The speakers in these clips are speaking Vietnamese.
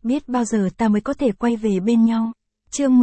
biết bao giờ ta mới có thể quay về bên nhau. Chương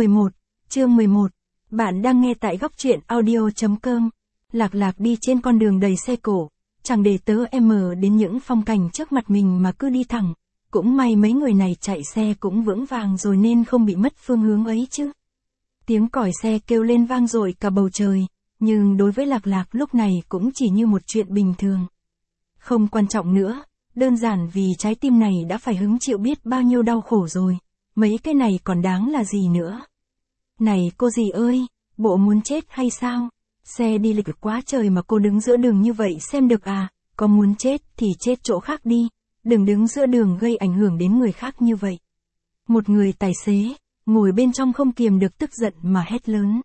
11. Bạn đang nghe tại góc truyện audio.com. Lạc Lạc đi trên con đường đầy xe cộ, chẳng để tớ đến những phong cảnh trước mặt mình mà cứ đi thẳng. Cũng may mấy người này chạy xe cũng vững vàng rồi nên không bị mất phương hướng ấy chứ. Tiếng còi xe kêu lên vang dội cả bầu trời, nhưng đối với Lạc Lạc lúc này cũng chỉ như một chuyện bình thường. Không quan trọng nữa, đơn giản vì trái tim này đã phải hứng chịu biết bao nhiêu đau khổ rồi, mấy cái này còn đáng là gì nữa. Này cô dì ơi, bộ muốn chết hay sao? Xe đi lịch quá trời mà cô đứng giữa đường như vậy xem được à, có muốn chết thì chết chỗ khác đi, đừng đứng giữa đường gây ảnh hưởng đến người khác như vậy. Một người tài xế, ngồi bên trong không kiềm được tức giận mà hét lớn.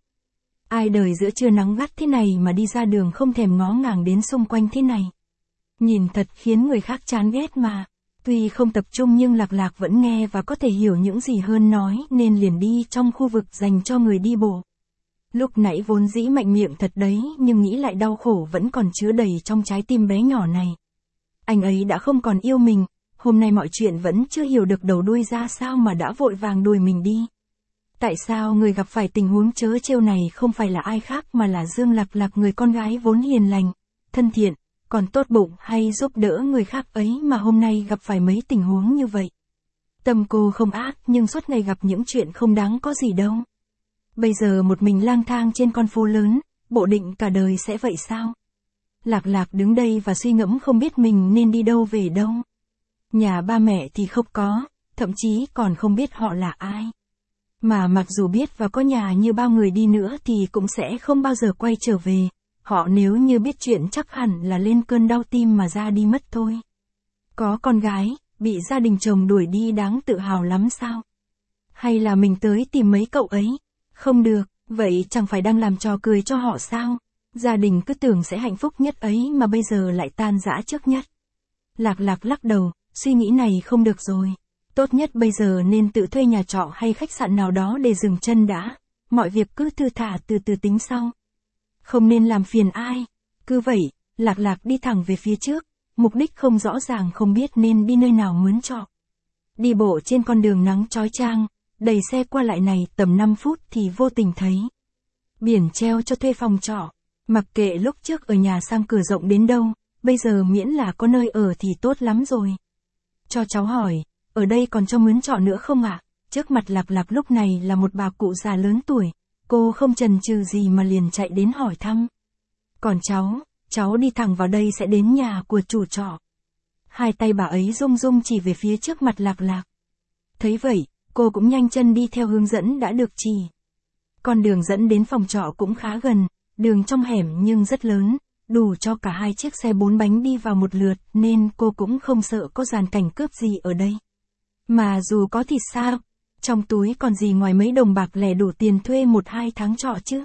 Ai đời giữa trưa nắng gắt thế này mà đi ra đường không thèm ngó ngàng đến xung quanh thế này. Nhìn thật khiến người khác chán ghét mà. Tuy không tập trung nhưng Lạc Lạc vẫn nghe và có thể hiểu những gì Hơn nói nên liền đi trong khu vực dành cho người đi bộ. Lúc nãy vốn dĩ mạnh miệng thật đấy nhưng nghĩ lại đau khổ vẫn còn chứa đầy trong trái tim bé nhỏ này. Anh ấy đã không còn yêu mình, hôm nay mọi chuyện vẫn chưa hiểu được đầu đuôi ra sao mà đã vội vàng đuổi mình đi. Tại sao người gặp phải tình huống trớ trêu này không phải là ai khác mà là Dương Lạc Lạc, người con gái vốn hiền lành, thân thiện, còn tốt bụng hay giúp đỡ người khác ấy mà hôm nay gặp phải mấy tình huống như vậy. Tâm cô không ác nhưng suốt ngày gặp những chuyện không đáng có gì đâu. Bây giờ một mình lang thang trên con phố lớn, bộ định cả đời sẽ vậy sao? Lạc Lạc đứng đây và suy ngẫm không biết mình nên đi đâu về đâu. Nhà ba mẹ thì không có, thậm chí còn không biết họ là ai. Mà mặc dù biết và có nhà như bao người đi nữa thì cũng sẽ không bao giờ quay trở về. Họ nếu như biết chuyện chắc hẳn là lên cơn đau tim mà ra đi mất thôi. Có con gái, bị gia đình chồng đuổi đi đáng tự hào lắm sao? Hay là mình tới tìm mấy cậu ấy? Không được, vậy chẳng phải đang làm trò cười cho họ sao? Gia đình cứ tưởng sẽ hạnh phúc nhất ấy mà bây giờ lại tan rã trước nhất. Lạc Lạc lắc đầu, suy nghĩ này không được rồi. Tốt nhất bây giờ nên tự thuê nhà trọ hay khách sạn nào đó để dừng chân đã. Mọi việc cứ thư thả từ từ tính sau. Không nên làm phiền ai. Cứ vậy, Lạc Lạc đi thẳng về phía trước, mục đích không rõ ràng, không biết nên đi nơi nào mướn trọ. Đi bộ trên con đường nắng chói chang, đầy xe qua lại này tầm 5 phút thì vô tình thấy biển treo cho thuê phòng trọ. Mặc kệ lúc trước ở nhà sang cửa rộng đến đâu, bây giờ miễn là có nơi ở thì tốt lắm rồi. Cho cháu hỏi, ở đây còn cho mướn trọ nữa không ạ? Trước mặt Lạc Lạc lúc này là một bà cụ già lớn tuổi, cô không chần chừ gì mà liền chạy đến hỏi thăm. Còn cháu đi thẳng vào đây sẽ đến nhà của chủ trọ. Hai tay bà ấy rung rung chỉ về phía trước mặt Lạc Lạc. Thấy vậy, cô cũng nhanh chân đi theo hướng dẫn đã được chỉ. Con đường dẫn đến phòng trọ cũng khá gần, đường trong hẻm nhưng rất lớn, đủ cho cả hai chiếc xe 4 bánh đi vào một lượt nên cô cũng không sợ có dàn cảnh cướp gì ở đây. Mà dù có thì sao, trong túi còn gì ngoài mấy đồng bạc lẻ đủ tiền thuê 1-2 tháng trọ chứ.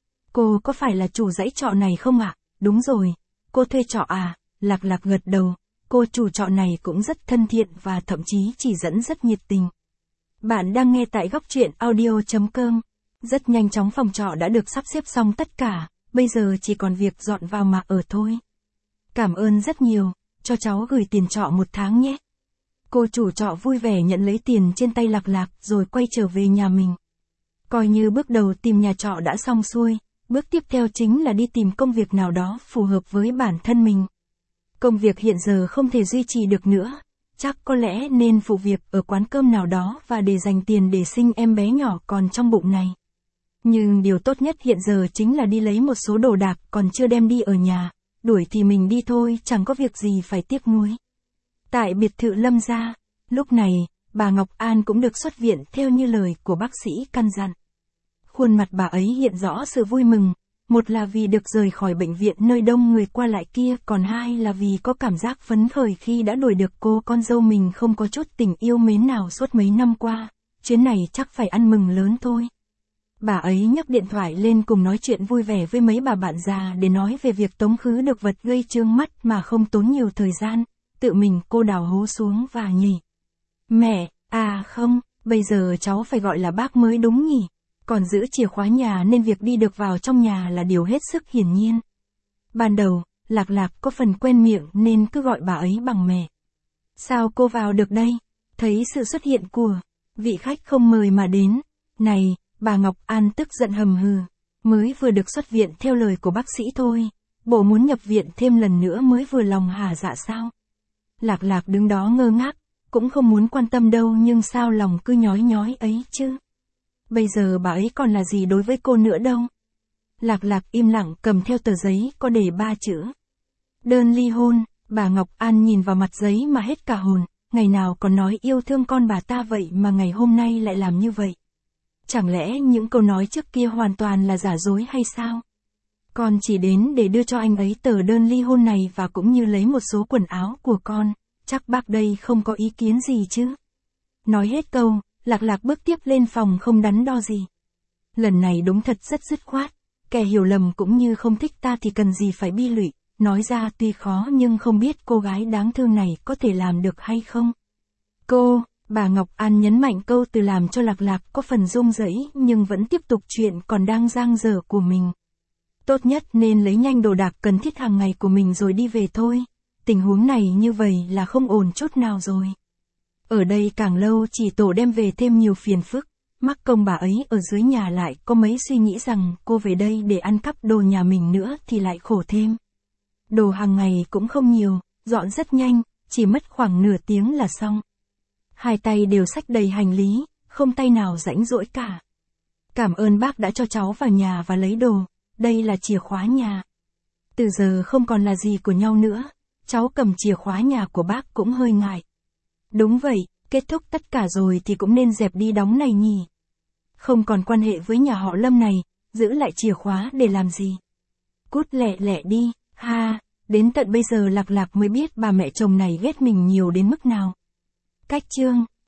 Cô có phải là chủ dãy trọ này không ạ? Đúng rồi, cô thuê trọ à? Lạc Lạc gật đầu, cô chủ trọ này cũng rất thân thiện và thậm chí chỉ dẫn rất nhiệt tình. Bạn đang nghe tại góc truyện audio.com. Rất nhanh chóng phòng trọ đã được sắp xếp xong tất cả, bây giờ chỉ còn việc dọn vào mà ở thôi. Cảm ơn rất nhiều, cho cháu gửi tiền trọ 1 tháng nhé. Cô chủ trọ vui vẻ nhận lấy tiền trên tay Lạc Lạc rồi quay trở về nhà mình. Coi như bước đầu tìm nhà trọ đã xong xuôi, bước tiếp theo chính là đi tìm công việc nào đó phù hợp với bản thân mình. Công việc hiện giờ không thể duy trì được nữa, chắc có lẽ nên phụ việc ở quán cơm nào đó và để dành tiền để sinh em bé nhỏ còn trong bụng này. Nhưng điều tốt nhất hiện giờ chính là đi lấy một số đồ đạc còn chưa đem đi ở nhà, đuổi thì mình đi thôi, chẳng có việc gì phải tiếc nuối. Tại biệt thự Lâm gia, lúc này, bà Ngọc An cũng được xuất viện theo như lời của bác sĩ căn dặn. Khuôn mặt bà ấy hiện rõ sự vui mừng, một là vì được rời khỏi bệnh viện nơi đông người qua lại kia, còn hai là vì có cảm giác phấn khởi khi đã đuổi được cô con dâu mình không có chút tình yêu mến nào suốt mấy năm qua, chuyến này chắc phải ăn mừng lớn thôi. Bà ấy nhấc điện thoại lên cùng nói chuyện vui vẻ với mấy bà bạn già để nói về việc tống khứ được vật gây chướng mắt mà không tốn nhiều thời gian, tự mình cô đào hố xuống và nhỉ. Mẹ, à không, bây giờ cháu phải gọi là bác mới đúng nhỉ, còn giữ chìa khóa nhà nên việc đi được vào trong nhà là điều hết sức hiển nhiên. Ban đầu, Lạc Lạc có phần quen miệng nên cứ gọi bà ấy bằng mẹ. Sao cô vào được đây? Thấy sự xuất hiện của vị khách không mời mà đến. Này, bà Ngọc An tức giận hầm hừ. Mới vừa được xuất viện theo lời của bác sĩ thôi. Bộ muốn nhập viện thêm lần nữa mới vừa lòng hả dạ sao? Lạc Lạc đứng đó ngơ ngác, cũng không muốn quan tâm đâu nhưng sao lòng cứ nhói nhói ấy chứ? Bây giờ bà ấy còn là gì đối với cô nữa đâu? Lạc Lạc im lặng cầm theo tờ giấy có đề 3 chữ. Đơn ly hôn. Bà Ngọc An nhìn vào mặt giấy mà hết cả hồn, ngày nào còn nói yêu thương con bà ta vậy mà ngày hôm nay lại làm như vậy. Chẳng lẽ những câu nói trước kia hoàn toàn là giả dối hay sao? Con chỉ đến để đưa cho anh ấy tờ đơn ly hôn này và cũng như lấy một số quần áo của con, chắc bác đây không có ý kiến gì chứ? Nói hết câu, Lạc Lạc bước tiếp lên phòng không đắn đo gì. Lần này đúng thật rất dứt khoát, kẻ hiểu lầm cũng như không thích ta thì cần gì phải bi lụy. Nói ra tuy khó nhưng không biết cô gái đáng thương này có thể làm được hay không. Bà Ngọc An nhấn mạnh câu từ làm cho Lạc Lạc có phần run rẩy nhưng vẫn tiếp tục chuyện còn đang dang dở của mình. Tốt nhất nên lấy nhanh đồ đạc cần thiết hàng ngày của mình rồi đi về thôi. Tình huống này như vậy là không ổn chút nào rồi. Ở đây càng lâu chỉ tổ đem về thêm nhiều phiền phức. Mắc công bà ấy ở dưới nhà lại có mấy suy nghĩ rằng cô về đây để ăn cắp đồ nhà mình nữa thì lại khổ thêm. Đồ hàng ngày cũng không nhiều, dọn rất nhanh, chỉ mất khoảng nửa tiếng là xong. Hai tay đều xách đầy hành lý, không tay nào rãnh rỗi cả. Cảm ơn bác đã cho cháu vào nhà và lấy đồ, đây là chìa khóa nhà. Từ giờ không còn là gì của nhau nữa, cháu cầm chìa khóa nhà của bác cũng hơi ngại. Đúng vậy, kết thúc tất cả rồi thì cũng nên dẹp đi đóng này nhỉ. Không còn quan hệ với nhà họ Lâm này, giữ lại chìa khóa để làm gì. Cút lẹ lẹ đi. Ha, đến tận bây giờ Lạc Lạc mới biết bà mẹ chồng này ghét mình nhiều đến mức nào. Cách chương